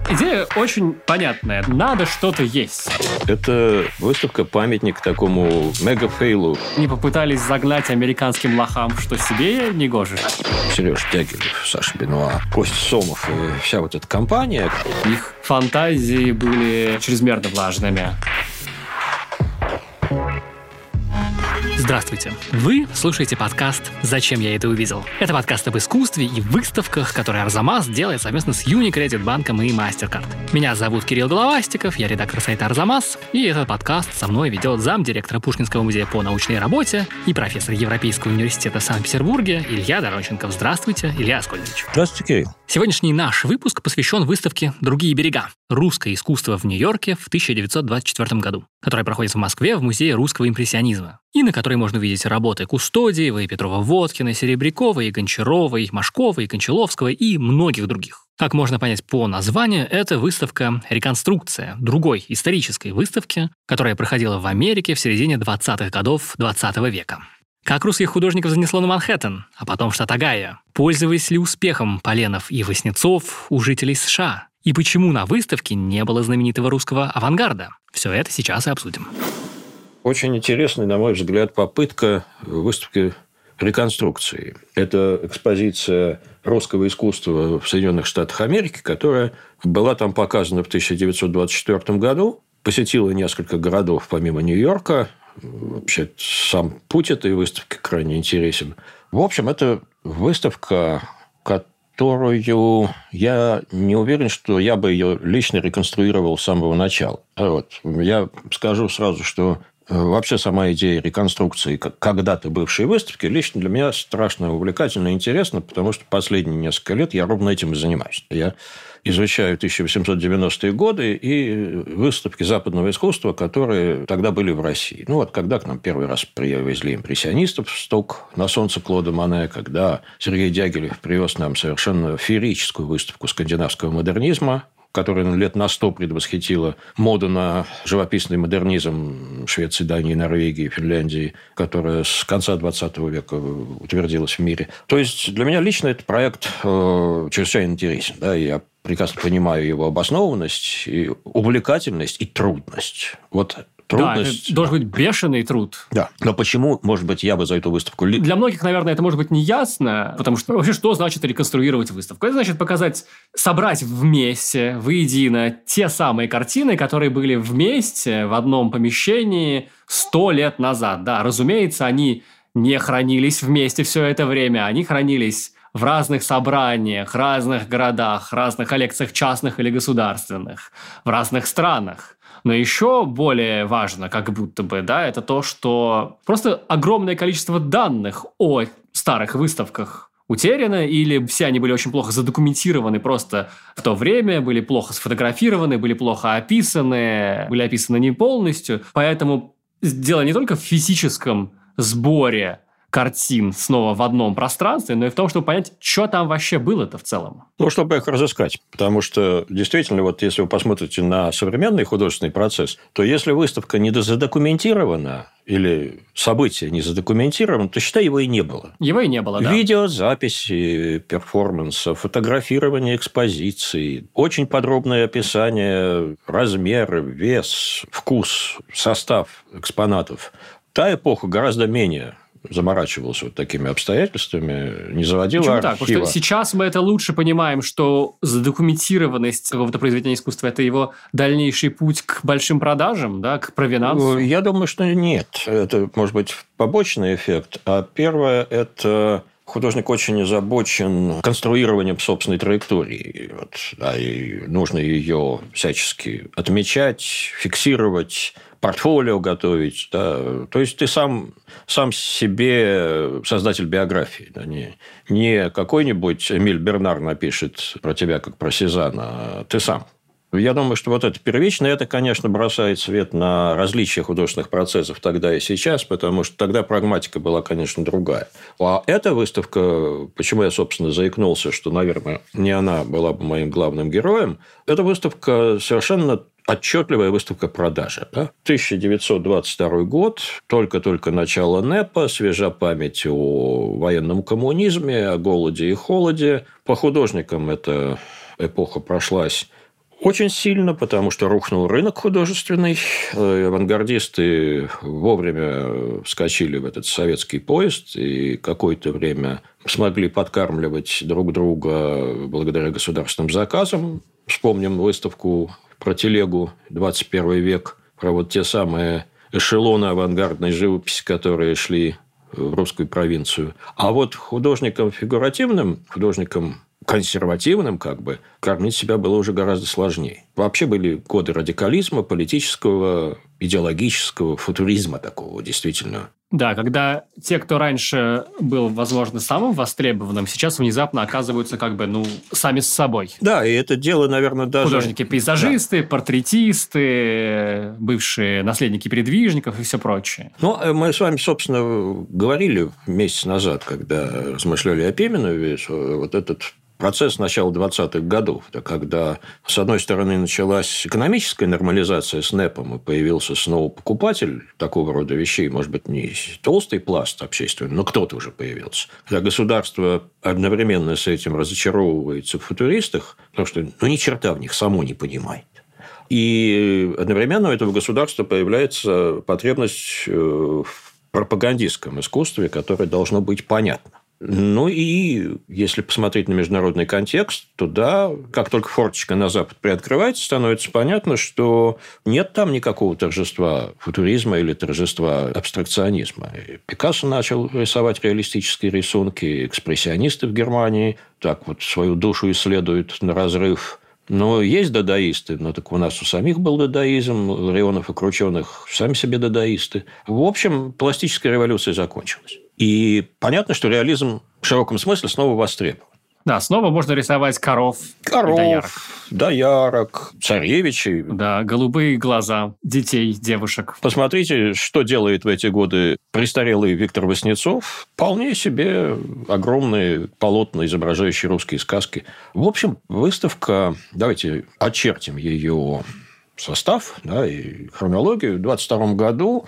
Идея очень понятная. Надо что-то есть. Это выставка-памятник такому мегафейлу. Не попытались загнать американским лохам, что себе не гоже. Сереж Дягилев, Саша Бенуа, Костя Сомов и вся вот эта компания. Их фантазии были чрезмерно влажными. Здравствуйте. Вы слушаете подкаст «Зачем я это увидел?». Это подкаст об искусстве и выставках, который Арзамас делает совместно с Unicredit-банком и MasterCard. Меня зовут Кирилл Головастиков, я редактор сайта Арзамас, и этот подкаст со мной ведет замдиректора Пушкинского музея по научной работе и профессор Европейского университета в Санкт-Петербурге Илья Доронченков. Здравствуйте, Илья Аскольдович. Здравствуйте, Кирилл. Сегодняшний наш выпуск посвящен выставке «Другие берега. Русское искусство в Нью-Йорке в 1924 году», которая проходит в Москве в Музее русского импрессионизма, и на которой можно увидеть работы Кустодиева, Петрова-Водкина, Серебрякова, и Гончарова, и Машкова, и Кончаловского, и многих других. Как можно понять по названию, это выставка-реконструкция другой исторической выставки, которая проходила в Америке в середине 20-х годов 20 века. Как русских художников занесло на Манхэттен, а потом в штат Огайо? Пользовались ли успехом Поленов и Васнецов у жителей США? И почему на выставке не было знаменитого русского авангарда? Все это сейчас и обсудим. Очень интересная, на мой взгляд, попытка выставки реконструкции. Это экспозиция русского искусства в Соединенных Штатах Америки, которая была там показана в 1924 году, посетила несколько городов помимо Нью-Йорка. Вообще, сам путь этой выставки крайне интересен. В общем, это выставка, которую я не уверен, что я бы ее лично реконструировал с самого начала. Я скажу сразу, что вообще сама идея реконструкции когда-то бывшей выставки лично для меня страшно увлекательна и интересна, потому что последние несколько лет я ровно этим и занимаюсь. Я изучаю 1890-е годы и выставки западного искусства, которые тогда были в России. Когда к нам первый раз привезли импрессионистов в Сток на солнце Клода Моне, когда Сергей Дягилев привез нам совершенно феерическую выставку скандинавского модернизма, которая лет на 100 предвосхитила моду на живописный модернизм Швеции, Дании, Норвегии, Финляндии, которая с конца 20 века утвердилась в мире. То есть, для меня лично этот проект чрезвычайно интересен. Да, я прекрасно понимаю его обоснованность, и увлекательность и трудность. Трудность. Да, это должен быть бешеный труд. Да. Но почему, может быть, я бы за эту выставку... Для многих, наверное, это может быть неясно, потому что вообще что значит реконструировать выставку? Это значит собрать вместе, воедино те самые картины, которые были вместе в одном помещении 100 лет назад. Да, разумеется, они не хранились вместе все это время, они хранились в разных собраниях, разных городах, разных коллекциях частных или государственных, в разных странах. Но еще более важно, как будто бы, да, это то, что просто огромное количество данных о старых выставках утеряно, или все они были очень плохо задокументированы просто в то время, были плохо сфотографированы, были плохо описаны, были описаны не полностью. Поэтому дело не только в физическом сборе картин снова в одном пространстве, но и в том, чтобы понять, что там вообще было-то в целом. Чтобы их разыскать. Потому что, действительно, если вы посмотрите на современный художественный процесс, то если выставка не задокументирована или событие не задокументировано, то, считай, его и не было. Его и не было, да. Видеозаписи перформанса, фотографирование экспозиции, очень подробное описание размера, вес, вкус, состав экспонатов. Та эпоха гораздо менее заморачивался такими обстоятельствами, не заводила Почему архива. так? Потому что сейчас мы это лучше понимаем, что задокументированность какого-то произведения искусства – это его дальнейший путь к большим продажам, да, к провинансу? Я думаю, что нет. Это, может быть, побочный эффект. А первое – это художник очень озабочен конструированием собственной траектории. И нужно ее всячески отмечать, фиксировать, портфолио готовить. Да. То есть, ты сам себе создатель биографии. Да. Не какой-нибудь Эмиль Бернар напишет про тебя, как про Сезанна, а ты сам. Я думаю, что это первично. Это, конечно, бросает свет на различия художественных процессов тогда и сейчас, потому что тогда прагматика была, конечно, другая. А эта выставка, почему я, собственно, заикнулся, что, наверное, не она была бы моим главным героем, эта выставка совершенно отчетливая выставка продажи. Да? 1922 год, только-только начало НЭПа, свежа память о военном коммунизме, о голоде и холоде. По художникам эта эпоха прошлась Очень сильно, потому что рухнул рынок художественный. Авангардисты вовремя вскочили в этот советский поезд и какое-то время смогли подкармливать друг друга благодаря государственным заказам. Вспомним выставку про телегу «21 век», про вот те самые эшелоны авангардной живописи, которые шли в русскую провинцию. А вот художникам фигуративным, художникам консервативным, кормить себя было уже гораздо сложнее. Вообще были годы радикализма, политического, идеологического, футуризма такого, действительно. Да, когда те, кто раньше был, возможно, самым востребованным, сейчас внезапно оказываются сами с собой. Да, и это дело, наверное, даже... Художники-пейзажисты, портретисты, бывшие наследники передвижников и все прочее. Мы с вами, собственно, говорили месяц назад, когда размышляли о Пименове, вот этот процесс начала 20-х годов, когда, с одной стороны, началась экономическая нормализация с НЭПом, и появился снова покупатель такого рода вещей, может быть, не толстый пласт общественный, но кто-то уже появился. Когда государство одновременно с этим разочаровывается в футуристах, потому что ни черта в них само не понимает. И одновременно у этого государства появляется потребность в пропагандистском искусстве, которое должно быть понятно. И если посмотреть на международный контекст, то да, как только форточка на Запад приоткрывается, становится понятно, что нет там никакого торжества футуризма или торжества абстракционизма. Пикассо начал рисовать реалистические рисунки, экспрессионисты в Германии так вот свою душу исследуют на разрыв. Но есть дадаисты, так у нас у самих был дадаизм, Ларионов и Крученых сами себе дадаисты. В общем, пластическая революция закончилась. И понятно, что реализм в широком смысле снова востребован. Да, снова можно рисовать коров, доярок, царевичей. Да, голубые глаза детей, девушек. Посмотрите, что делает в эти годы престарелый Виктор Васнецов. Вполне себе огромные полотна, изображающие русские сказки. В общем, выставка, давайте очертим ее состав, и хронологию. В 1922 году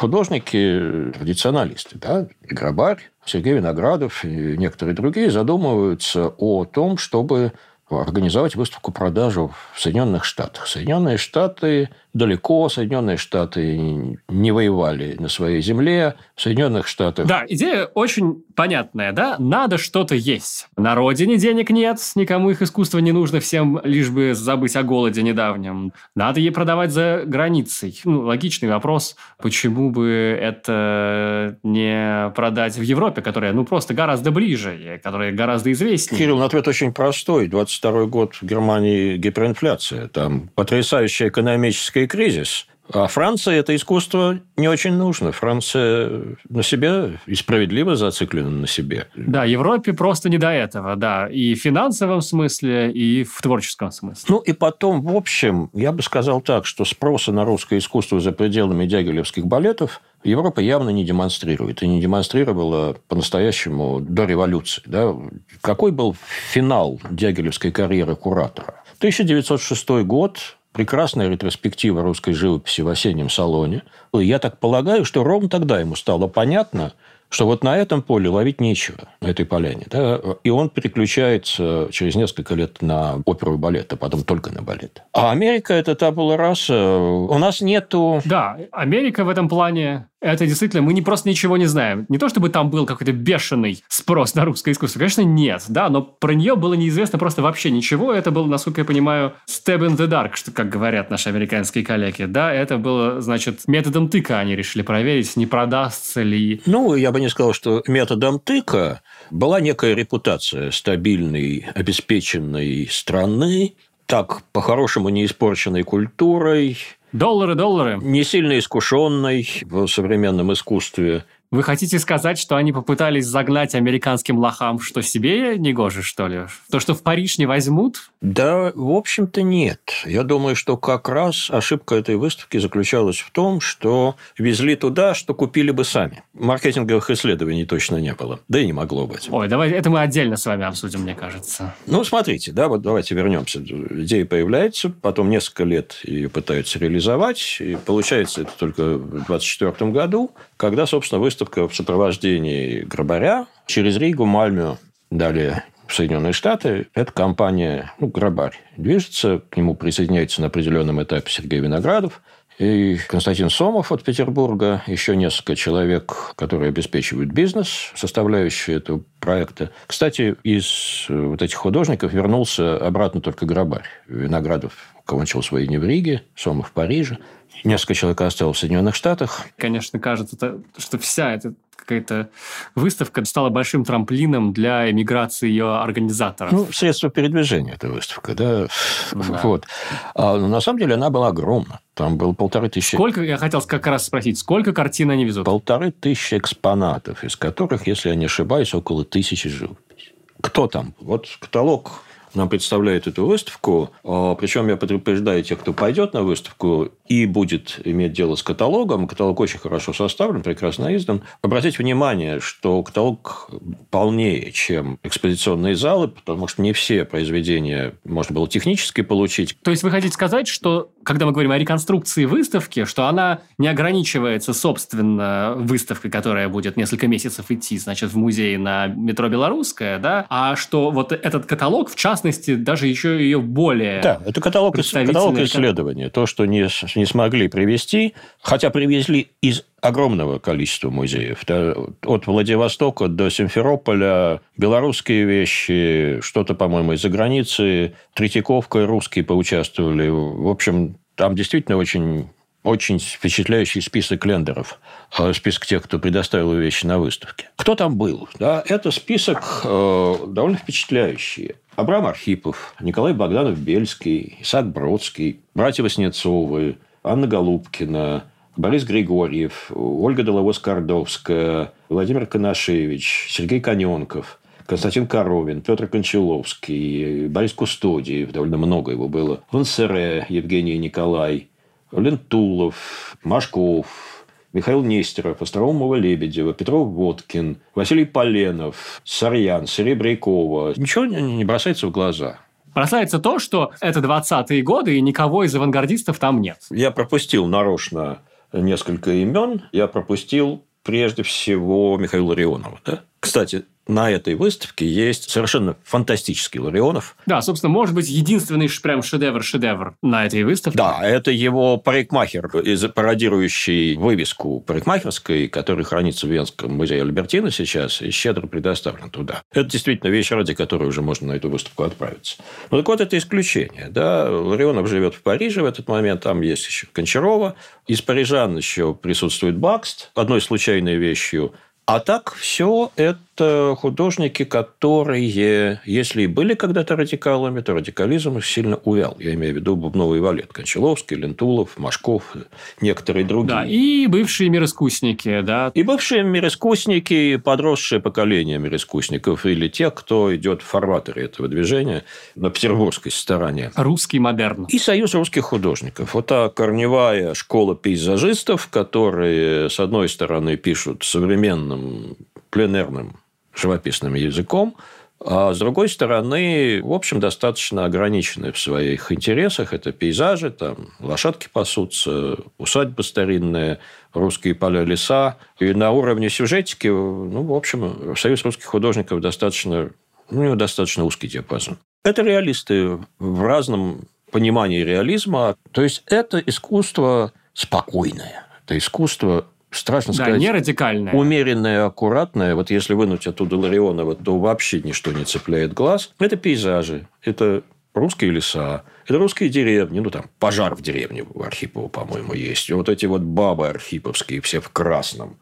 художники-традиционалисты, и Грабарь, Сергей Виноградов и некоторые другие задумываются о том, чтобы организовать выставку-продажу в Соединенных Штатах. Соединенные Штаты далеко, Соединенные Штаты не воевали на своей земле, в Соединенных Штатах... Да, идея очень понятная, да? Надо что-то есть. На родине денег нет, никому их искусство не нужно, всем лишь бы забыть о голоде недавнем. Надо ей продавать за границей. Логичный вопрос, почему бы это не продать в Европе, которая, просто гораздо ближе, и которая гораздо известнее. Кирилл, ответ очень простой. 22 год в Германии гиперинфляция. Там потрясающий экономический кризис. А Франции это искусство не очень нужно. Франция на себе и справедливо зациклена на себе. Да, Европе просто не до этого, да. И в финансовом смысле, и в творческом смысле. И потом, в общем, я бы сказал так, что спроса на русское искусство за пределами дягилевских балетов Европа явно не демонстрирует. И не демонстрировала по-настоящему до революции. Да? Какой был финал дягилевской карьеры куратора? 1906 год... Прекрасная ретроспектива русской живописи в осеннем салоне. Я так полагаю, что ровно тогда ему стало понятно, что вот на этом поле ловить нечего, на этой поляне. Да? И он переключается через несколько лет на оперу и балет, а потом только на балет. А Америка – это табула раса. У нас нету... Да, Америка в этом плане... Это действительно, мы просто ничего не знаем. Не то, чтобы там был какой-то бешеный спрос на русское искусство. Конечно, нет, да, но про нее было неизвестно просто вообще ничего. Это было, насколько я понимаю, stab in the dark, что, как говорят наши американские коллеги. Да, это было, значит, методом тыка они решили проверить, не продастся ли. Я бы не сказал, что методом тыка была некая репутация стабильной, обеспеченной страны, так, по-хорошему, не испорченной культурой, Доллары. не сильно искушенной в современном искусстве. Вы хотите сказать, что они попытались загнать американским лохам, что себе негоже, что ли? То, что в Париж не возьмут? Да, в общем-то, нет. Я думаю, что как раз ошибка этой выставки заключалась в том, что везли туда, что купили бы сами. Маркетинговых исследований точно не было. Да и не могло быть. Ой, давайте это мы отдельно с вами обсудим, мне кажется. Смотрите, да, вот давайте вернемся. Идея появляется, потом несколько лет ее пытаются реализовать, и получается это только в 1924 году, когда, собственно, выставка в сопровождении Грабаря через Ригу, Мальмё, далее в Соединенные Штаты. Эта компания, Грабарь, движется, к нему присоединяется на определенном этапе Сергей Виноградов и Константин Сомов от Петербурга, еще несколько человек, которые обеспечивают бизнес, составляющие этого проекта. Кстати, из вот этих художников вернулся обратно только Грабарь. Виноградов кончил свои дни в Риге, Сомов в Париже. Несколько человек осталось в Соединенных Штатах. Конечно, кажется, что вся эта какая-то выставка стала большим трамплином для эмиграции ее организаторов. Средство передвижения эта выставка, да. Вот. Но на самом деле она была огромна. Там было 1500... Сколько, я хотел как раз спросить, сколько картин они везут? 1500 экспонатов, из которых, если я не ошибаюсь, около 1000 живопись. Кто там? Вот каталог нам представляет эту выставку. Причем я предупреждаю тех, кто пойдет на выставку и будет иметь дело с каталогом. Каталог очень хорошо составлен, прекрасно издан. Обратите внимание, что каталог полнее, чем экспозиционные залы, потому что не все произведения можно было технически получить. То есть вы хотите сказать, что когда мы говорим о реконструкции выставки, что она не ограничивается, собственно, выставкой, которая будет несколько месяцев идти, значит, в музее на метро Белорусская, да, а что вот этот каталог, в частности, даже еще ее более... Да, это каталог исследования. То, что не смогли привезти, хотя привезли из огромного количества музеев. От Владивостока до Симферополя белорусские вещи, что-то, по-моему, из-за границы. Третьяковка, русские поучаствовали. В общем, там действительно очень впечатляющий список лендеров, список тех, кто предоставил вещи на выставке. Кто там был? Да, это список довольно впечатляющий. Абрам Архипов, Николай Богданов-Бельский, Исаак Бродский, братья Васнецовы, Анна Голубкина, Борис Григорьев, Ольга Доловоз-Кордовская, Владимир Коношевич, Сергей Коненков, Константин Коровин, Петр Кончаловский, Борис Кустодиев, довольно много его было, Вансере, Евгений Николай, Лентулов, Машков, Михаил Нестеров, Остроумова-Лебедева, Петров-Водкин, Василий Поленов, Сарьян, Серебрякова. Ничего не бросается в глаза. Бросается то, что это 20-е годы, и никого из авангардистов там нет. Я пропустил нарочно несколько имен. Я пропустил прежде всего Михаила Ларионова. Да? Кстати, на этой выставке есть совершенно фантастический Ларионов. Да, собственно, может быть, единственный прям шедевр на этой выставке. Да, это его парикмахер, пародирующий вывеску парикмахерской, который хранится в Венском музее Альбертина сейчас, и щедро предоставлен туда. Это действительно вещь, ради которой уже можно на эту выставку отправиться. Ну, так вот, это исключение. Да? Ларионов живет в Париже в этот момент, там есть еще Кончарова. Из парижан еще присутствует Бакст, одной случайной вещью. А так, все это художники, которые, если и были когда-то радикалами, то радикализм их сильно увял. Я имею в виду Бубнова и Валет, Кончаловский, Лентулов, Машков, некоторые другие. Да, и бывшие мироискусники, да. И бывшие мироискусники, подросшее поколение мироискусников, или те, кто идет в фарватере этого движения на петербургской стороне. Русский модерн. И Союз русских художников. Вот та корневая школа пейзажистов, которые, с одной стороны, пишут современным пленэрным живописным языком, а с другой стороны, в общем, достаточно ограничены в своих интересах. Это пейзажи, там лошадки пасутся, усадьбы старинные, русские поля, леса. И на уровне сюжетики, в общем, Союз русских художников у него достаточно узкий диапазон. Это реалисты в разном понимании реализма. То есть, это искусство спокойное. Это искусство, страшно сказать, не радикальное. Умеренное, аккуратное. Вот если вынуть оттуда Ларионова, то вообще ничто не цепляет глаз. Это пейзажи, это русские леса, это русские деревни. Там пожар в деревне у Архипова, по-моему, есть. И вот эти вот бабы архиповские, все в красном.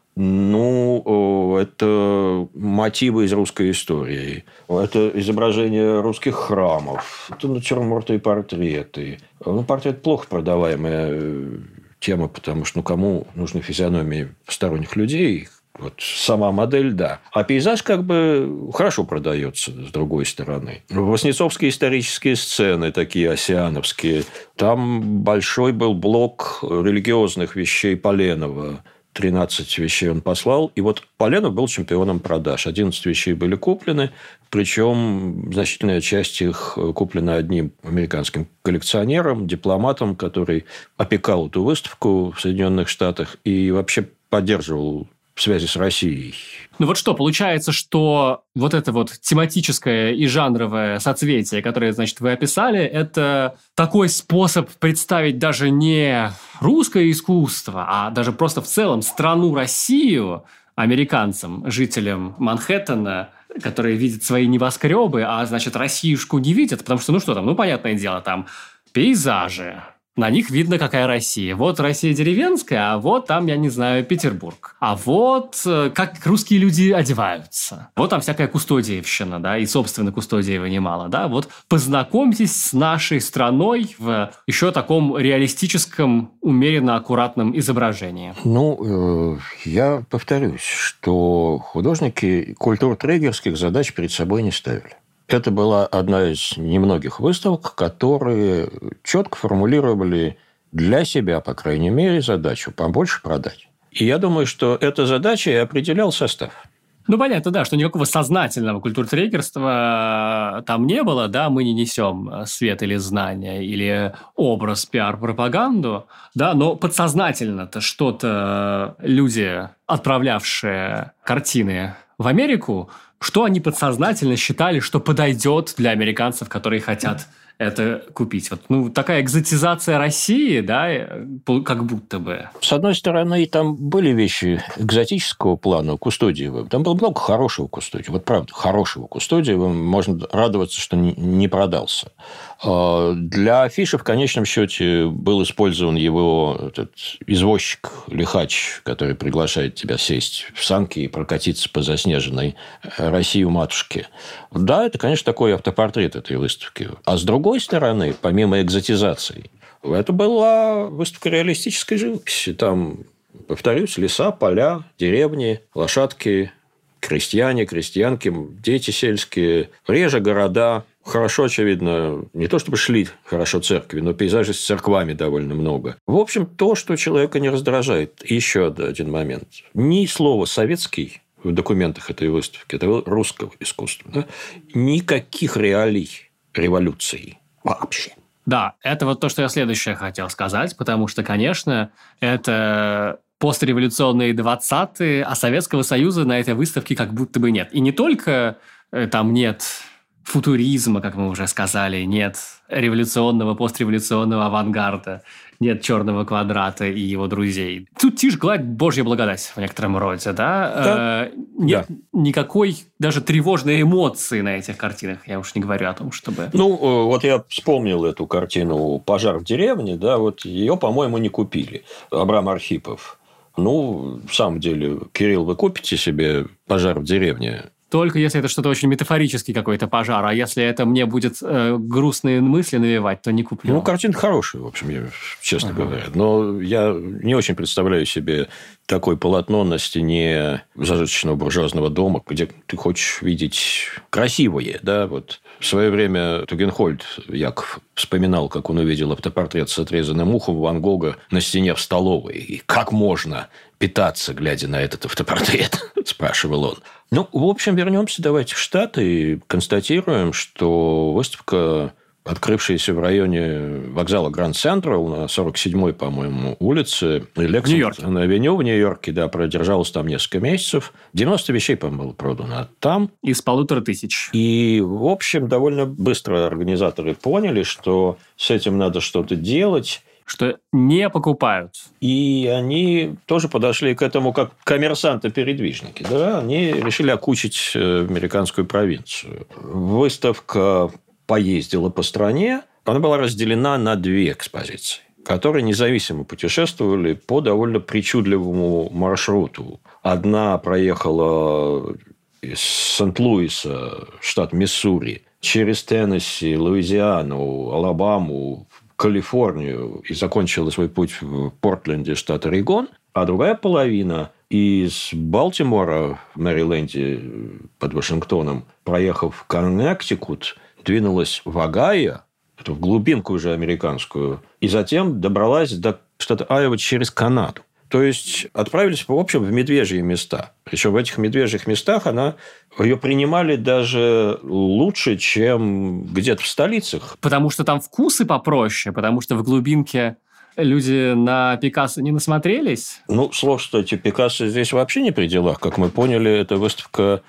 Это мотивы из русской истории. Это изображение русских храмов. Это натюрморты и портреты. Портрет плохо продаваемая тема, потому что кому нужны физиономии посторонних людей? Вот сама модель, да. А пейзаж хорошо продается с другой стороны. Васнецовские исторические сцены, такие осиановские. Там большой был блок религиозных вещей Поленова. 13 вещей он послал. И вот Поленов был чемпионом продаж. 11 вещей были куплены. Причем значительная часть их куплена одним американским коллекционером, дипломатом, который опекал эту выставку в Соединенных Штатах и вообще поддерживал в связи с Россией. Ну вот что, получается, что вот это вот тематическое и жанровое соцветие, которое, значит, вы описали, это такой способ представить даже не русское искусство, а даже просто в целом страну Россию американцам, жителям Манхэттена, которые видят свои небоскребы, а, значит, Россиюшку не видят, потому что, ну что там, ну, понятное дело, там пейзажи. На них видно, какая Россия. Вот Россия деревенская, а вот там, я не знаю, Петербург. А вот как русские люди одеваются. Вот там всякая кустодиевщина, да, и, собственно, Кустодиева немало, да. Вот познакомьтесь с нашей страной в еще таком реалистическом, умеренно аккуратном изображении. Ну, я повторюсь, что художники культуртрегерских задач перед собой не ставили. Это была одна из немногих выставок, которые четко формулировали для себя, по крайней мере, задачу побольше продать. И я думаю, что эта задача и определял состав. Ну, понятно, да, что никакого сознательного культуртрегерства там не было, да, мы не несем свет или знания, или образ, пиар, пропаганду, да, но подсознательно-то что-то люди, отправлявшие картины в Америку, что они подсознательно считали, что подойдет для американцев, которые хотят это купить. Вот, ну, такая экзотизация России, да, как будто бы. С одной стороны, там были вещи экзотического плана у Кустодиева. Там было много хорошего Кустодиева. Вот правда, хорошего Кустодиева. Можно радоваться, что не продался. Для афиши в конечном счете был использован его этот извозчик, лихач, который приглашает тебя сесть в санки и прокатиться по заснеженной России у матушки. Да, это, конечно, такой автопортрет этой выставки. А с другой стороны, помимо экзотизации, это была выставка реалистической живописи. Там, повторюсь, леса, поля, деревни, лошадки, крестьяне, крестьянки, дети сельские, реже города. Хорошо, очевидно, не то чтобы шли хорошо церкви, но пейзажей с церквами довольно много. В общем, то, что человека не раздражает. Еще один момент. Ни слова «советский» в документах этой выставки, это было русского искусства. Да? Никаких реалий революции вообще. Да, это вот то, что я следующее хотел сказать, потому что, конечно, это постреволюционные 20-е, а Советского Союза на этой выставке как будто бы нет. И не только там нет футуризма, как мы уже сказали, нет революционного, постреволюционного авангарда, нет черного квадрата и его друзей. Тут тишь, гладь, божья благодать в некотором роде, да? Нет никакой даже тревожной эмоции на этих картинах. Я уж не говорю о том, чтобы... Ну, вот я вспомнил эту картину «Пожар в деревне», да, вот ее, по-моему, не купили. Абрам Архипов. Ну, в самом деле, Кирилл, вы купите себе «Пожар в деревне»? Только если это что-то очень метафорический какой-то пожар, а если это мне будет грустные мысли навевать, то не куплю. Ну, картина хорошая, в общем, честно говоря. Но я не очень представляю себе такое полотно на стене зажиточного буржуазного дома, где ты хочешь видеть красивое, да, вот. В свое время Тугенхольд Яков вспоминал, как он увидел автопортрет с отрезанным ухом Ван Гога на стене в столовой. И как можно питаться, глядя на этот автопортрет, спрашивал он. Ну, в общем, вернемся давайте в Штаты и констатируем, что выставка, открывшаяся в районе вокзала Гранд Централ на 47-й, по-моему, улице Лексингтон-авеню в Нью-Йорке, да, продержалась там несколько месяцев. 90 вещей, по-моему, было продано там. Из 1500. И, в общем, довольно быстро организаторы поняли, что с этим надо что-то делать. Что не покупают. И они тоже подошли к этому как коммерсанты-передвижники. Да? Они решили окучить американскую провинцию. Выставка поездила по стране. Она была разделена на две экспозиции, которые независимо путешествовали по довольно причудливому маршруту. Одна проехала из Сент-Луиса, штат Миссури, через Теннесси, Луизиану, Алабаму, Калифорнию и закончила свой путь в Портленде, штат Орегон, а другая половина из Балтимора в Мэриленде под Вашингтоном, проехав в Коннектикут, двинулась в Огайо, в глубинку уже американскую, и затем добралась до штата Айова через Канаду. То есть отправились, в общем, в медвежьи места. Причем в этих медвежьих местах ее принимали даже лучше, чем где-то в столицах. Потому что там вкусы попроще, потому что в глубинке люди на Пикассо не насмотрелись? Ну, слово, кстати, Пикассо здесь вообще не при делах. Как мы поняли, эта выставка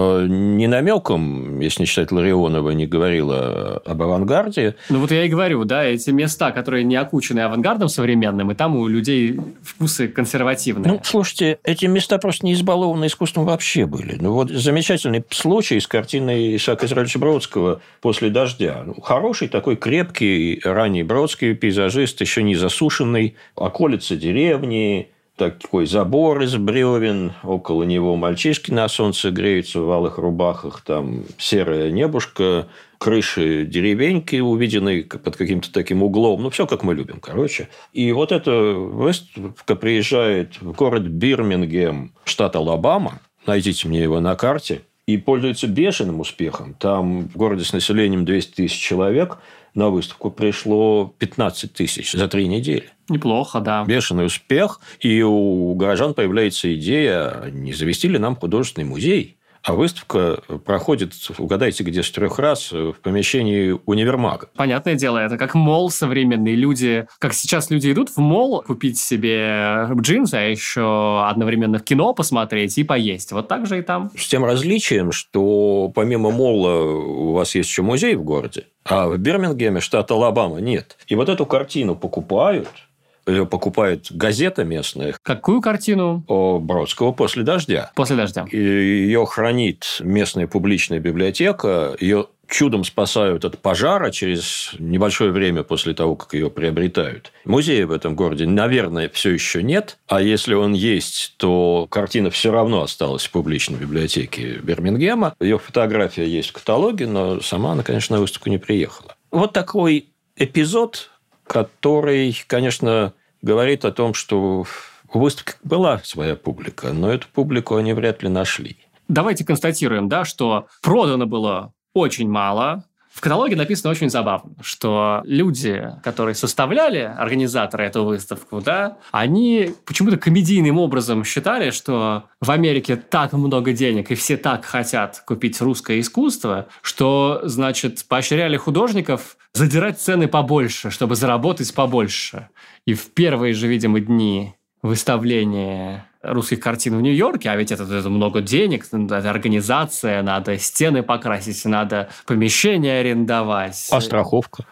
ни намеком, если не считать Ларионова, не говорила об авангарде. Ну, вот я и говорю, да, эти места, которые не окучены авангардом современным, и там у людей вкусы консервативные. Ну, слушайте, эти места просто не избалованы искусством вообще были. Ну, вот замечательный случай с картиной Исаака Израилевича Бродского «После дождя». Ну, хороший такой крепкий, ранний Бродский пейзажист, еще не засушенный, околица деревни, такой забор из бревен, около него мальчишки на солнце греются в алых рубахах, там серое небушко, крыши деревеньки, увиденные под каким-то таким углом. Ну, все как мы любим, короче. И вот эта выставка приезжает в город Бирмингем, штат Алабама. Найдите мне его на карте. И пользуется бешеным успехом. Там в городе с населением 200 тысяч человек на выставку пришло 15 тысяч за 3 недели. Неплохо, да. Бешеный успех. И у горожан появляется идея, не завести ли нам художественный музей. А выставка проходит, угадайте, где с 3 раз, в помещении универмага. Понятное дело, это как молл современный. Люди, как сейчас люди идут в молл купить себе джинсы, а еще одновременно в кино посмотреть и поесть. Вот так же и там. С тем различием, что помимо молла у вас есть еще музей в городе, а в Бирмингеме, штат Алабама, нет. И вот эту картину покупают. Ее покупает газета местная. Какую картину? Бродского «После дождя». «После дождя». И ее хранит местная публичная библиотека. Ее чудом спасают от пожара через небольшое время после того, как ее приобретают. Музея в этом городе, наверное, все еще нет. А если он есть, то картина все равно осталась в публичной библиотеке Бирмингема. Ее фотография есть в каталоге, но сама она, конечно, на выставку не приехала. Вот такой эпизод, который, конечно, говорит о том, что у выставки была своя публика, но эту публику они вряд ли нашли. Давайте констатируем, да, что продано было очень мало. В каталоге написано очень забавно, что люди, которые составляли, организаторы эту выставку, да, они почему-то комедийным образом считали, что в Америке так много денег и все так хотят купить русское искусство, что, значит, поощряли художников задирать цены побольше, чтобы заработать побольше. И в первые же, видимо, дни выставления русских картин в Нью-Йорке, а ведь это много денег, это организация, надо стены покрасить, надо помещения арендовать. А страховка?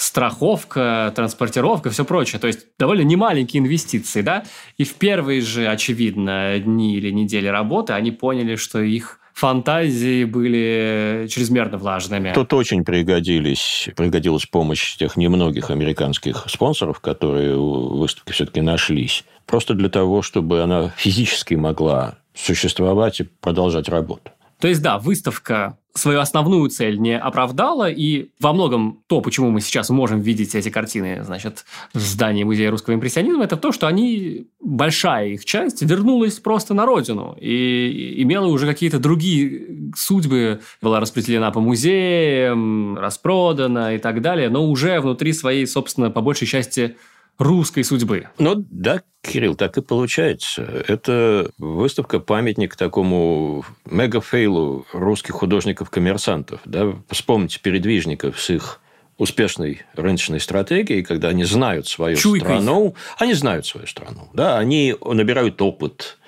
Страховка, транспортировка, все прочее. То есть, довольно немаленькие инвестиции, да? И в первые же, очевидно, дни или недели работы они поняли, что их фантазии были чрезмерно влажными. Тут очень пригодилась помощь тех немногих американских спонсоров, которые у выставки все-таки нашлись. Просто для того, чтобы она физически могла существовать и продолжать работу. То есть, да, выставка свою основную цель не оправдала, и во многом то, почему мы сейчас можем видеть эти картины, значит, в здании Музея русского импрессионизма, это то, что они, большая их часть, вернулась просто на родину и имела уже какие-то другие судьбы, была распределена по музеям, распродана и так далее, но уже внутри своей, собственно, по большей части русской судьбы. Ну да, Кирилл, так и получается. Это выставка-памятник такому мегафейлу русских художников-коммерсантов. Да? Вспомните передвижников с их успешной рыночной стратегией, когда они знают свою страну. Они знают свою страну. Да? Они набирают опыт.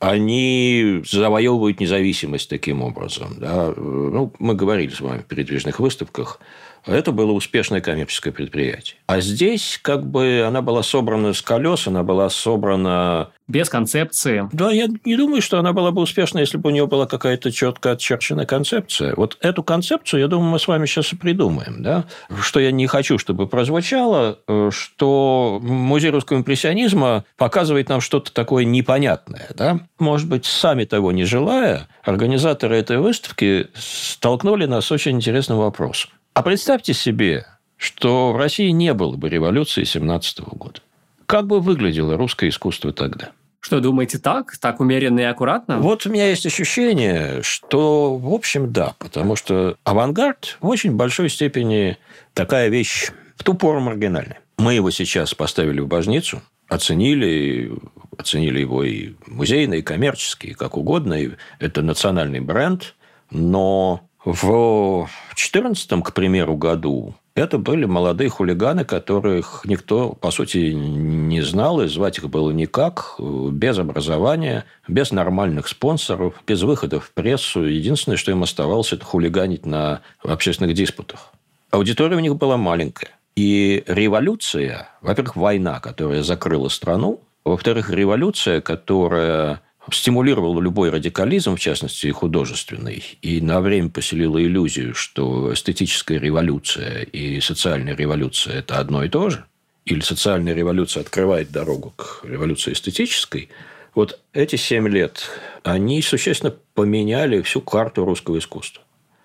Они завоевывают независимость таким образом. Да? Ну, мы говорили с вами о передвижных выставках. Это было успешное коммерческое предприятие. А здесь как бы она была собрана с колес, она была собрана... Без концепции. Да, я не думаю, что она была бы успешна, если бы у нее была какая-то четко очерченная концепция. Вот эту концепцию, я думаю, мы с вами сейчас и придумаем. Да? Что я не хочу, чтобы прозвучало, что Музей русского импрессионизма показывает нам что-то такое непонятное. Да? Может быть, сами того не желая, организаторы этой выставки столкнули нас с очень интересным вопросом. А представьте себе, что в России не было бы революции 1917 года. Как бы выглядело русское искусство тогда? Что, думаете, так умеренно и аккуратно? Вот у меня есть ощущение, что, в общем, да. Потому что авангард в очень большой степени такая вещь в ту пору маргинальная. Мы его сейчас поставили в божницу, оценили его и музейно, и коммерчески, и как угодно. И это национальный бренд. Но в 2014, к примеру, году Это были молодые хулиганы, которых никто, по сути, не знал, и звать их было никак, без образования, без нормальных спонсоров, без выхода в прессу. Единственное, что им оставалось, это хулиганить на общественных диспутах. Аудитория у них была маленькая. И революция, во-первых, война, которая закрыла страну, во-вторых, революция, которая стимулировала любой радикализм, в частности, и художественный, и на время поселила иллюзию, что эстетическая революция и социальная революция – это одно и то же, или социальная революция открывает дорогу к революции эстетической. Вот эти 7 лет, они существенно поменяли всю карту русского искусства.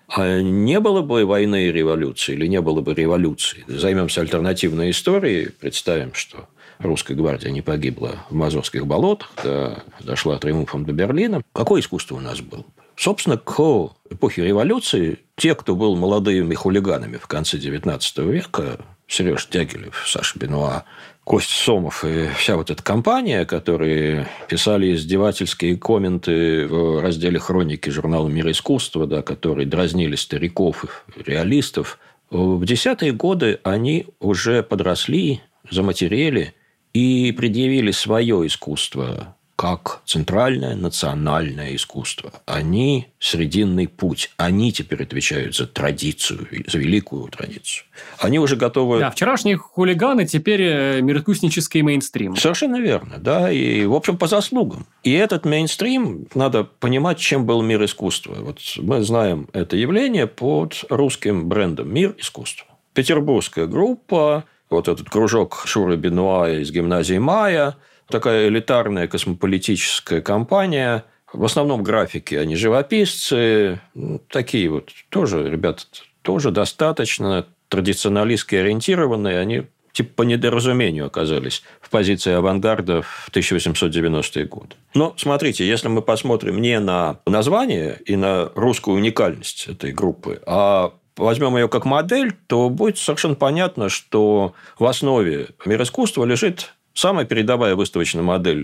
А не было бы войны и революции, или не было бы революции, займемся альтернативной историей, представим, что русская гвардия не погибла в Мазовских болотах, дошла триумфом до Берлина. Какое искусство у нас было? Собственно, к эпохе революции те, кто был молодыми хулиганами в конце XIX века, Сереж Дягилев, Саша Бенуа, Костя Сомов и вся вот эта компания, которые писали издевательские комменты в разделе «Хроники» журнала «Мир искусства», да, которые дразнили стариков и реалистов, в 10-е годы они уже подросли, заматерели и предъявили свое искусство как центральное национальное искусство. Они срединный путь. Они теперь отвечают за традицию, за великую традицию. Они уже готовы... Да, вчерашние хулиганы теперь миротворческий мейнстрим. Совершенно верно, да. И, в общем, по заслугам. И этот мейнстрим, надо понимать, чем был мир искусства. Вот мы знаем это явление под русским брендом «Мир искусства». Петербургская группа, вот этот кружок Шуры Бенуа из гимназии Мая, такая элитарная космополитическая компания. В основном графики, они живописцы. Такие вот тоже, ребята, тоже достаточно традиционалистски ориентированные. Они типа по недоразумению оказались в позиции авангарда в 1890-е годы. Но смотрите, если мы посмотрим не на название и на русскую уникальность этой группы, а возьмем ее как модель, то будет совершенно понятно, что в основе мира искусства лежит самая передовая выставочная модель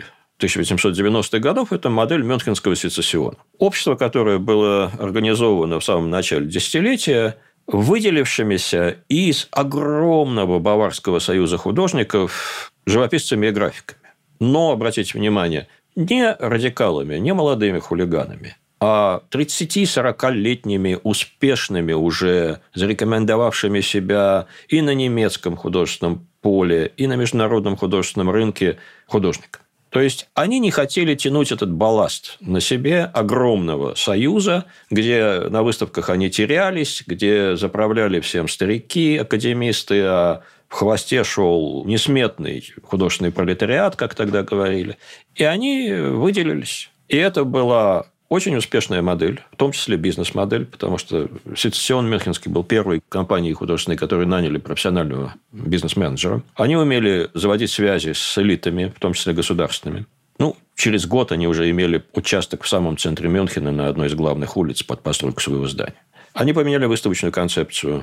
1890-х годов – это модель Мюнхенского сецессиона. Общество, которое было организовано в самом начале десятилетия, выделившимися из огромного Баварского союза художников живописцами и графиками. Но, обратите внимание, не радикалами, не молодыми хулиганами, а 30-40-летними успешными уже, зарекомендовавшими себя и на немецком художественном поле, и на международном художественном рынке художникам. То есть, они не хотели тянуть этот балласт на себе огромного союза, где на выставках они терялись, где заправляли всем старики, академисты, а в хвосте шел несметный художественный пролетариат, как тогда говорили. И они выделились. И это была очень успешная модель, в том числе бизнес-модель, потому что Сецессион Мюнхенский был первой компанией художественной, которые наняли профессионального бизнес-менеджера. Они умели заводить связи с элитами, в том числе государственными. Через год они уже имели участок в самом центре Мюнхена на одной из главных улиц под постройку своего здания. Они поменяли выставочную концепцию.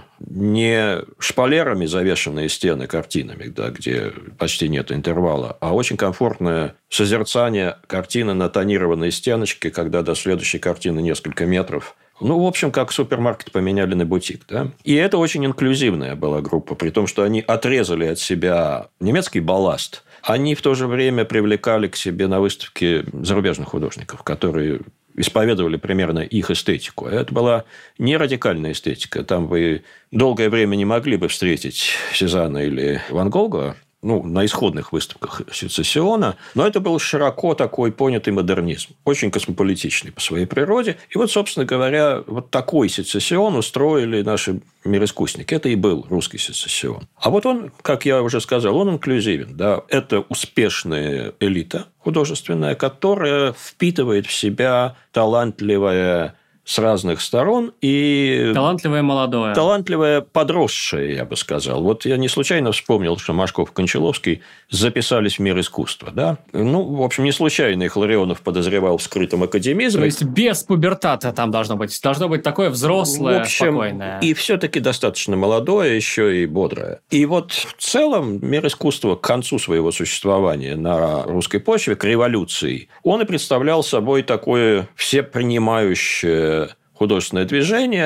Не шпалерами завешенные стены картинами, да, где почти нет интервала, а очень комфортное созерцание картины на тонированной стеночке, когда до следующей картины несколько метров. В общем, как супермаркет поменяли на бутик. Да? И это очень инклюзивная была группа, при том, что они отрезали от себя немецкий балласт. Они в то же время привлекали к себе на выставке зарубежных художников, которые исповедовали примерно их эстетику. Это была не радикальная эстетика. Там вы долгое время не могли бы встретить Сезанна или Ван Гога, на исходных выставках Сецессиона, но это был широко такой понятый модернизм, очень космополитичный по своей природе. И вот, собственно говоря, вот такой Сецессион устроили наши мироискусники. Это и был русский Сецессион. А вот он, как я уже сказал, он инклюзивен. Да? Это успешная элита художественная, которая впитывает в себя талантливое с разных сторон и... Талантливое молодое. Талантливое подросшее, я бы сказал. Вот я не случайно вспомнил, что Машков и Кончаловский записались в мир искусства. Да? В общем, не случайно их Ларионов подозревал в скрытом академизме. То есть, без пубертата там должно быть. Должно быть такое взрослое, в общем, спокойное. И все-таки достаточно молодое, еще и бодрое. И вот в целом мир искусства к концу своего существования на русской почве, к революции, он и представлял собой такое всепринимающее художественное движение,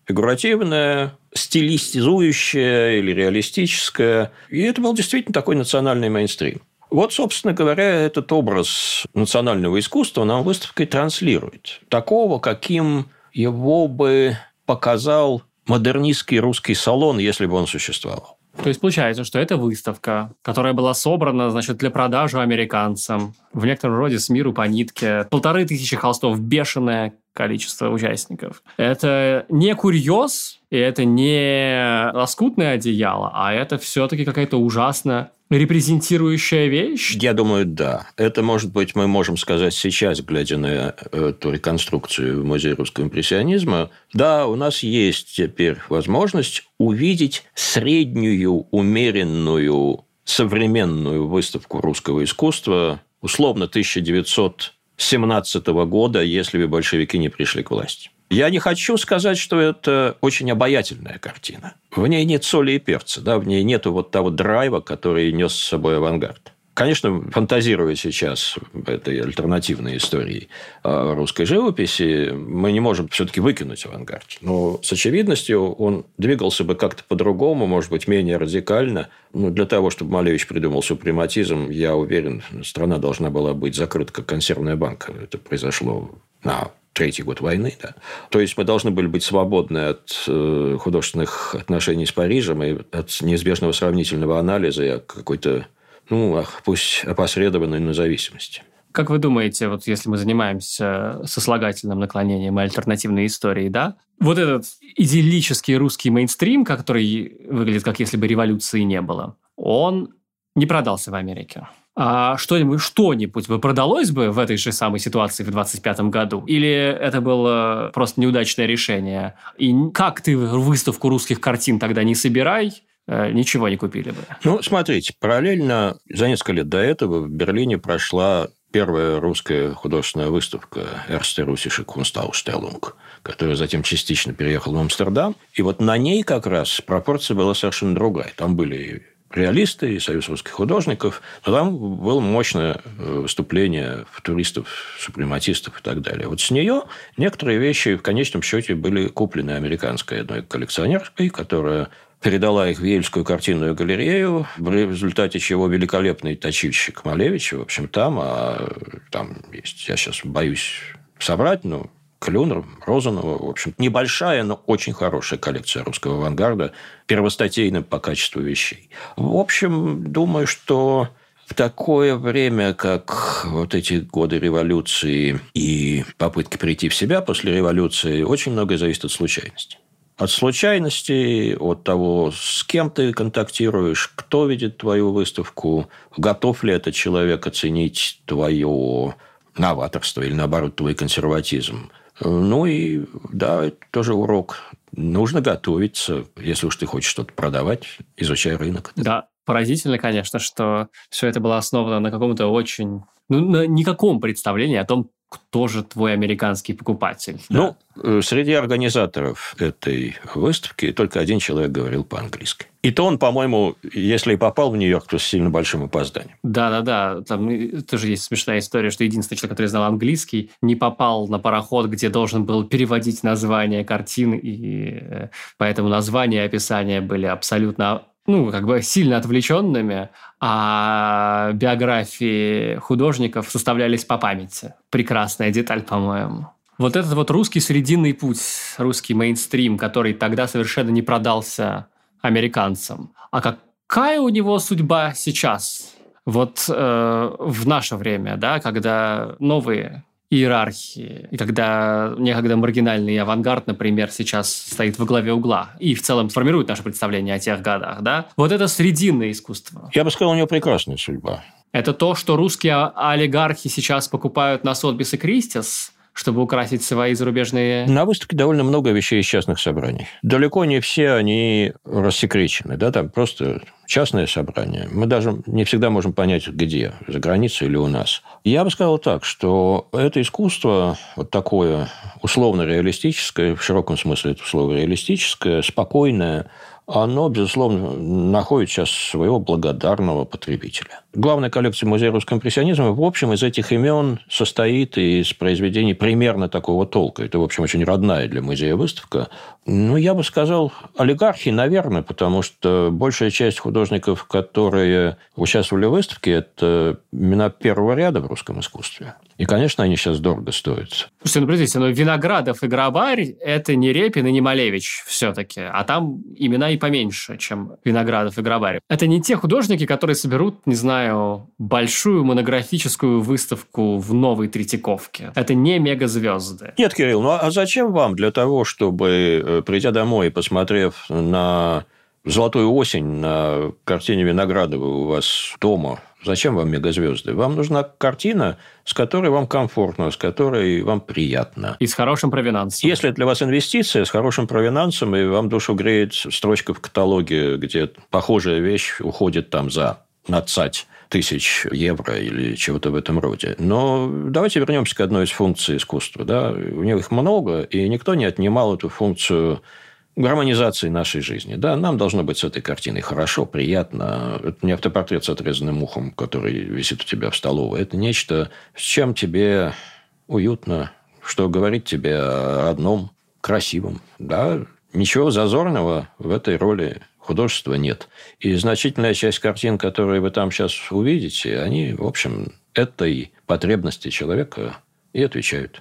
фигуративное, стилистизующее или реалистическое. И это был действительно такой национальный мейнстрим. Вот, собственно говоря, этот образ национального искусства нам выставкой транслирует. Такого, каким его бы показал модернистский русский салон, если бы он существовал. То есть получается, что это выставка, которая была собрана, значит, для продажи американцам, в некотором роде с миру по нитке. 1500 холстов, бешеное количество участников. Это не курьез, и это не лоскутное одеяло, а это все-таки какая-то ужасно репрезентирующая вещь? Я думаю, да. Это, может быть, мы можем сказать сейчас, глядя на эту реконструкцию в Музее русского импрессионизма. Да, у нас есть теперь возможность увидеть среднюю, умеренную, современную выставку русского искусства, условно, 1917 года, если бы большевики не пришли к власти. Я не хочу сказать, что это очень обаятельная картина. В ней нет соли и перца, да? В ней нет вот того драйва, который нес с собой авангард. Конечно, фантазируя сейчас этой альтернативной истории русской живописи, мы не можем все-таки выкинуть авангард. Но с очевидностью он двигался бы как-то по-другому, может быть, менее радикально. Но для того, чтобы Малевич придумал супрематизм, я уверен, страна должна была быть закрыта как консервная банка. Это произошло на третий год войны. Да. То есть мы должны были быть свободны от художественных отношений с Парижем и от неизбежного сравнительного анализа и какой-то, пусть опосредованной, но зависимости. Как вы думаете, вот если мы занимаемся сослагательным наклонением и альтернативной историей, да, вот этот идиллический русский мейнстрим, который выглядит как если бы революции не было, он не продался в Америке? А что-нибудь бы продалось бы в этой же самой ситуации в 25 году? Или это было просто неудачное решение? И как ты выставку русских картин тогда не собирай, ничего не купили бы? Смотрите, параллельно за несколько лет до этого в Берлине прошла первая русская художественная выставка «Erste russische Kunstausstellung», которая затем частично переехала в Амстердам. И вот на ней как раз пропорция была совершенно другая. Там были реалисты и Союз русских художников, но там было мощное выступление футуристов, супрематистов и так далее. Вот с нее некоторые вещи в конечном счете были куплены американской одной коллекционеркой, которая передала их в Ельскую картинную галерею, в результате чего великолепный точильщик Малевич, в общем, там есть, я сейчас боюсь соврать, Клюнер, Розанова, в общем, небольшая, но очень хорошая коллекция русского авангарда, первостатейная по качеству вещей. В общем, думаю, что в такое время, как вот эти годы революции и попытки прийти в себя после революции, очень многое зависит от случайности. От случайности, от того, с кем ты контактируешь, кто видит твою выставку, готов ли этот человек оценить твое новаторство или, наоборот, твой консерватизм. Это тоже урок. Нужно готовиться, если уж ты хочешь что-то продавать, изучай рынок. Да, поразительно, конечно, что все это было основано на каком-то очень... на никаком представлении о том, кто же твой американский покупатель. Да? Среди организаторов этой выставки только один человек говорил по-английски. И то он, по-моему, если и попал в Нью-Йорк, то с сильно большим опозданием. Да. Там тоже есть смешная история, что единственный человек, который знал английский, не попал на пароход, где должен был переводить названия картин, и поэтому названия и описания были абсолютно... сильно отвлеченными, а биографии художников составлялись по памяти. Прекрасная деталь, по-моему. Вот этот вот русский срединный путь, русский мейнстрим, который тогда совершенно не продался американцам. А какая у него судьба сейчас? Вот в наше время, да, когда новые иерархии, и когда некогда маргинальный авангард, например, сейчас стоит во главе угла и в целом формирует наше представление о тех годах, да? Вот это срединное искусство. Я бы сказал, у него прекрасная судьба. Это то, что русские олигархи сейчас покупают на Сотбис и Кристис, чтобы украсить свои зарубежные... На выставке довольно много вещей из частных собраний. Далеко не все они рассекречены. Да? Там просто частное собрание. Мы даже не всегда можем понять, где, за границей или у нас. Я бы сказал так, что это искусство вот такое условно-реалистическое, в широком смысле это слово реалистическое, спокойное, оно, безусловно, находит сейчас своего благодарного потребителя. Главная коллекция Музея русского импрессионизма, в общем, из этих имен состоит из произведений примерно такого толка. Это, в общем, очень родная для музея выставка. Я бы сказал, олигархи, наверное, потому что большая часть художников, которые участвовали в выставке, это имена первого ряда в русском искусстве. И, конечно, они сейчас дорого стоят. Слушайте, подождите, но Виноградов и Грабарь – это не Репин и не Малевич все-таки, а там имена и поменьше, чем Виноградов и Грабарь. Это не те художники, которые соберут, не знаю, большую монографическую выставку в Новой Третьяковке. Это не мегазвезды. Нет, Кирилл, а зачем вам для того, чтобы, придя домой и посмотрев на «Золотую осень» на картине Виноградова у вас дома, зачем вам мегазвезды? Вам нужна картина, с которой вам комфортно, с которой вам приятно. И с хорошим провинансом. Если для вас инвестиция с хорошим провинансом, и вам душу греет строчка в каталоге, где похожая вещь уходит там за надцать тысяч евро или чего-то в этом роде. Но давайте вернемся к одной из функций искусства. Да? У них их много, и никто не отнимал эту функцию гармонизации нашей жизни. Да, нам должно быть с этой картиной хорошо, приятно. Это не автопортрет с отрезанным ухом, который висит у тебя в столовой. Это нечто, с чем тебе уютно, что говорит тебе о родном, красивом. Да? Ничего зазорного в этой роли художества нет. И значительная часть картин, которые вы там сейчас увидите, они, в общем, этой потребности человека и отвечают.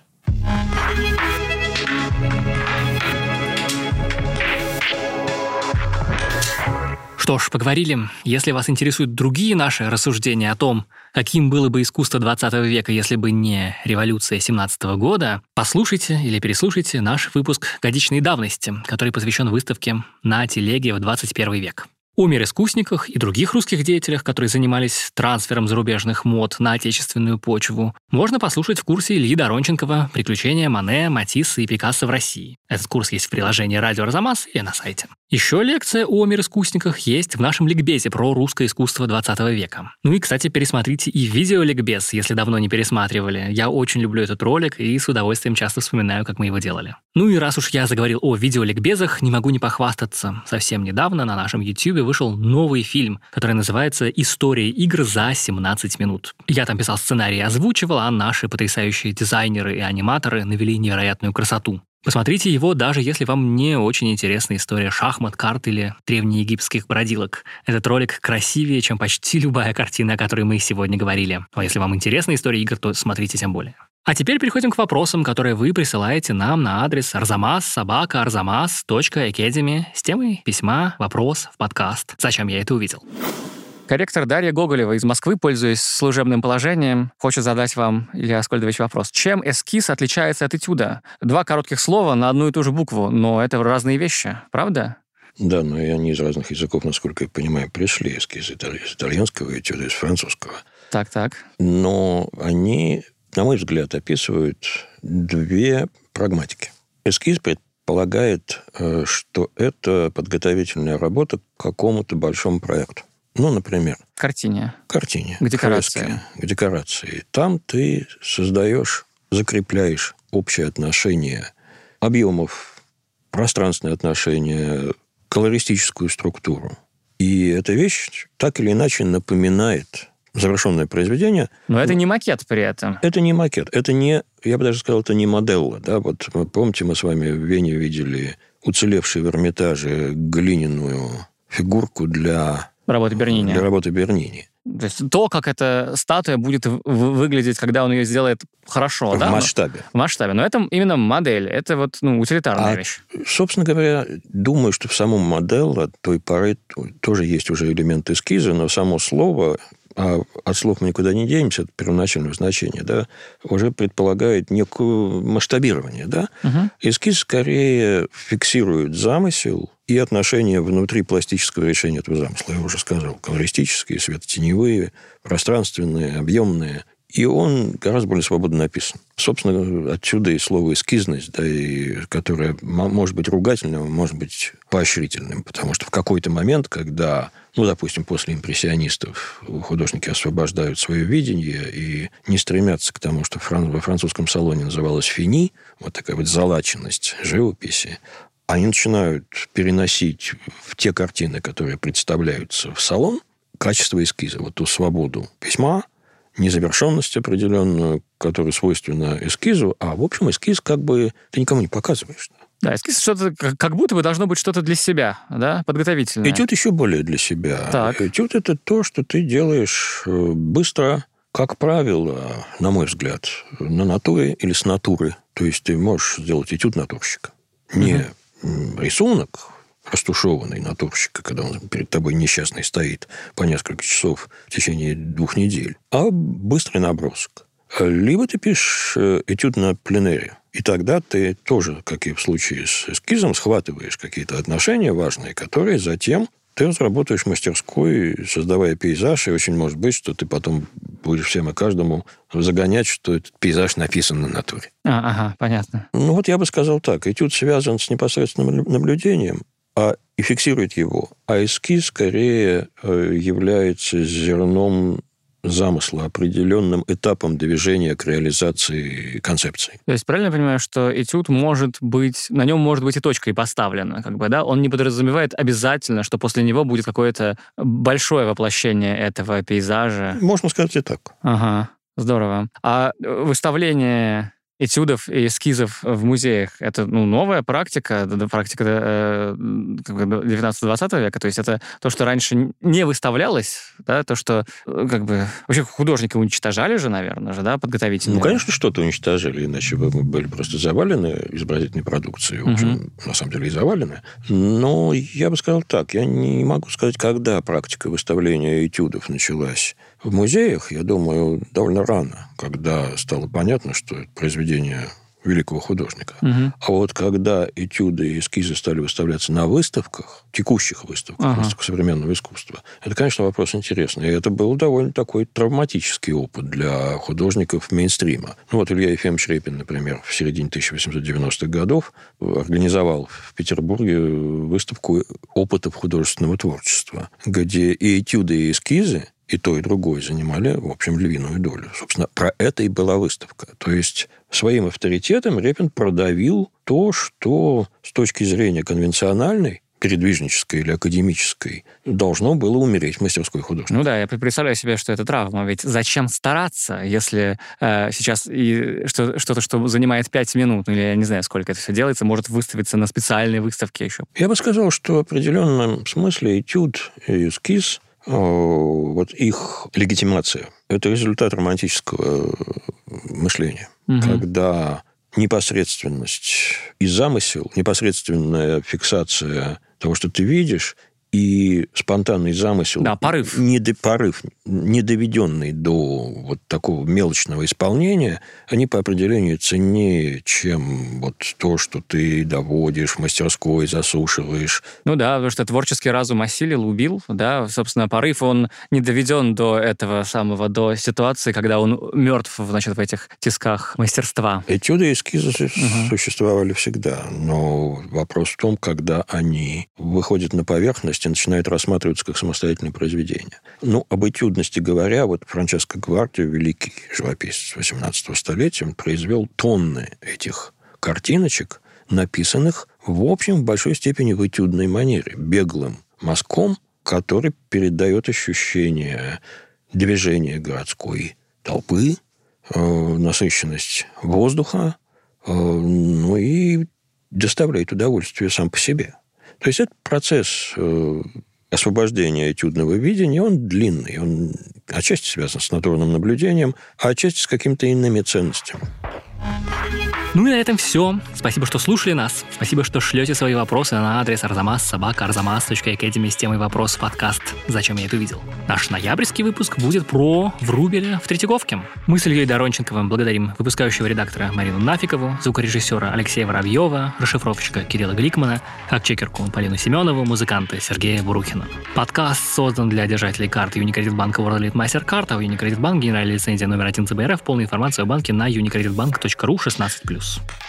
Что ж, поговорили. Если вас интересуют другие наши рассуждения о том, каким было бы искусство 20 века, если бы не революция 17 года, послушайте или переслушайте наш выпуск годичной давности, который посвящен выставке «На телеге в 21 век». О мироискусниках и других русских деятелях, которые занимались трансфером зарубежных мод на отечественную почву, можно послушать в курсе Ильи Доронченкова «Приключения Мане, Матисса и Пикассо в России». Этот курс есть в приложении «Радио Арзамас» и на сайте. Еще лекция о мироискусниках есть в нашем ликбезе про русское искусство 20 века. И, кстати, пересмотрите и видеоликбез, если давно не пересматривали. Я очень люблю этот ролик и с удовольствием часто вспоминаю, как мы его делали. И раз уж я заговорил о видеоликбезах, не могу не похвастаться. Совсем недавно на нашем YouTube вышел новый фильм, который называется «История игр за 17 минут». Я там писал сценарий и озвучивал, а наши потрясающие дизайнеры и аниматоры навели невероятную красоту. Посмотрите его, даже если вам не очень интересна история шахмат, карт или древнеегипетских бродилок. Этот ролик красивее, чем почти любая картина, о которой мы сегодня говорили. А если вам интересна история игр, то смотрите тем более. А теперь переходим к вопросам, которые вы присылаете нам на адрес arzamas@arzamas.academy с темой письма, вопрос в подкаст. Зачем я это увидел? Корректор Дарья Гоголева из Москвы, пользуясь служебным положением, хочет задать вам, Илья Аскольдович, вопрос. Чем эскиз отличается от этюда? 2 коротких слова на одну и ту же букву, но это разные вещи, правда? Да, но и они из разных языков, насколько я понимаю, пришли. Эскиз из итальянского, этюда из французского. Так. Но они, на мой взгляд, описывают 2 прагматики. Эскиз предполагает, что это подготовительная работа к какому-то большому проекту. Например... Картине. К декорации. К декорации. Там ты создаешь, закрепляешь общее отношение объемов, пространственное отношение, колористическую структуру. И эта вещь так или иначе напоминает завершенное произведение. Но это не макет при этом. Это не макет. Это не, я бы даже сказал, это не моделла. Да? Вот помните, мы с вами в Вене видели уцелевшую в Эрмитаже глиняную фигурку для работы Бернини. Для работы Бернини. То есть то, как эта статуя будет выглядеть, когда он ее сделает хорошо. В масштабе. В масштабе. Но это именно модель. Это утилитарная вещь. Собственно говоря, думаю, что в самом модель от той поры тоже есть уже элемент эскиза, но само слово, а от слов мы никуда не денемся, это первоначальное значение, да, уже предполагает некое масштабирование. Да? Угу. Эскиз скорее фиксирует замысел и отношения внутри пластического решения этого замысла. Я уже сказал, колористические, светотеневые, пространственные, объемные. И он гораздо более свободно написан. Собственно, отсюда и слово «эскизность», да, и которое может быть ругательным, может быть поощрительным. Потому что в какой-то момент, когда, допустим, после импрессионистов художники освобождают свое видение и не стремятся к тому, что во французском салоне называлось «фини», вот такая вот залаченность живописи, они начинают переносить в те картины, которые представляются в салон, качество эскиза, вот ту свободу письма, незавершенность определенную, которая свойственна эскизу, а, в общем, эскиз как бы ты никому не показываешь. Да, эскиз что-то, как будто бы должно быть что-то для себя, да, подготовительное. Этюд еще более для себя. Так. Этюд – это то, что ты делаешь быстро, как правило, на мой взгляд, на натуре или с натуры. То есть ты можешь сделать этюд натурщика. Не рисунок, растушеванный натурщика, когда он перед тобой несчастный стоит по несколько часов в течение 2 недель, а быстрый набросок. Либо ты пишешь этюд на пленэре, и тогда ты тоже, как и в случае с эскизом, схватываешь какие-то отношения важные, которые затем ты разработаешь в мастерской, создавая пейзаж, и очень может быть, что ты потом будешь всем и каждому загонять, что этот пейзаж написан на натуре. Ага, понятно. Я бы сказал так. Этюд связан с непосредственным наблюдением, и фиксирует его. А эскиз скорее является зерном замысла, определенным этапом движения к реализации концепции. То есть правильно я понимаю, что этюд может быть, на нем может быть и точкой поставлена, да? Он не подразумевает обязательно, что после него будет какое-то большое воплощение этого пейзажа. Можно сказать и так. Ага, здорово. А выставление этюдов и эскизов в музеях — это новая практика 19-20 века, то есть это то, что раньше не выставлялось, да, то, что вообще художники уничтожали же, наверное, да, подготовительно. Конечно, что-то уничтожили, иначе бы мы были просто завалены изобразительной продукцией, в общем, на самом деле и завалены. Но я бы сказал так, я не могу сказать, когда практика выставления этюдов началась в музеях, я думаю, довольно рано, когда стало понятно, что это произведение великого художника. А вот когда этюды и эскизы стали выставляться на выставках, текущих выставках, выставках современного искусства, это, конечно, вопрос интересный. И это был довольно такой травматический опыт для художников мейнстрима. Илья Ефимович Репин, например, в середине 1890-х годов организовал в Петербурге выставку опытов художественного творчества, где и этюды, и эскизы, и то, и другое занимали, в общем, львиную долю. Собственно, про это и была выставка. То есть своим авторитетом Репин продавил то, что с точки зрения конвенциональной, передвижнической или академической, должно было умереть в мастерской художника. Я представляю себе, что это травма. Ведь зачем стараться, если сейчас что-то, что занимает 5 минут, или я не знаю, сколько это все делается, может выставиться на специальной выставке еще? Я бы сказал, что в определенном смысле этюд и эскиз, их легитимация, это результат романтического мышления. Когда непосредственность и замысел, непосредственная фиксация того, что ты видишь, и спонтанный замысел, порыв, не доведенный до такого мелочного исполнения, они по определению ценнее, чем то, что ты доводишь в мастерской, засушиваешь. Потому что творческий разум осилил, убил, да, собственно, порыв, он не доведен до этого самого, до ситуации, когда он мертв, в этих тисках мастерства. Этюды и эскизы существовали всегда, но вопрос в том, когда они выходят на поверхность и начинают рассматриваться как самостоятельные произведения. Об этюдности говоря, Франческо Гвардио, великий живописец XVIII столетия, он произвел тонны этих картиночек, написанных, в общем, в большой степени в этюдной манере, беглым мазком, который передает ощущение движения городской толпы, насыщенность воздуха, и доставляет удовольствие сам по себе. То есть, этот процесс освобождения этюдного видения, он длинный, он отчасти связан с натурным наблюдением, а отчасти с какими-то иными ценностями. Ну и на этом все. Спасибо, что слушали нас. Спасибо, что шлете свои вопросы на адрес arzamas@arzamas.academy с темой вопрос подкаст «Зачем я это увидел?». Наш ноябрьский выпуск будет про Врубеля в Третьяковке. Мы с Ильей Доронченковым благодарим выпускающего редактора Марину Нафикову, звукорежиссера Алексея Воробьева, расшифровщика Кирилла Гликмана, фактчекерку Полину Семенову, музыканта Сергея Бурухина. Подкаст создан для держателей карты Unicredit Bank WorldLead MasterCard, а у Unicredit Bank генеральная лицензия номер 1 ЦБРФ. Полная информация о банке на unicreditbank.ru 16+.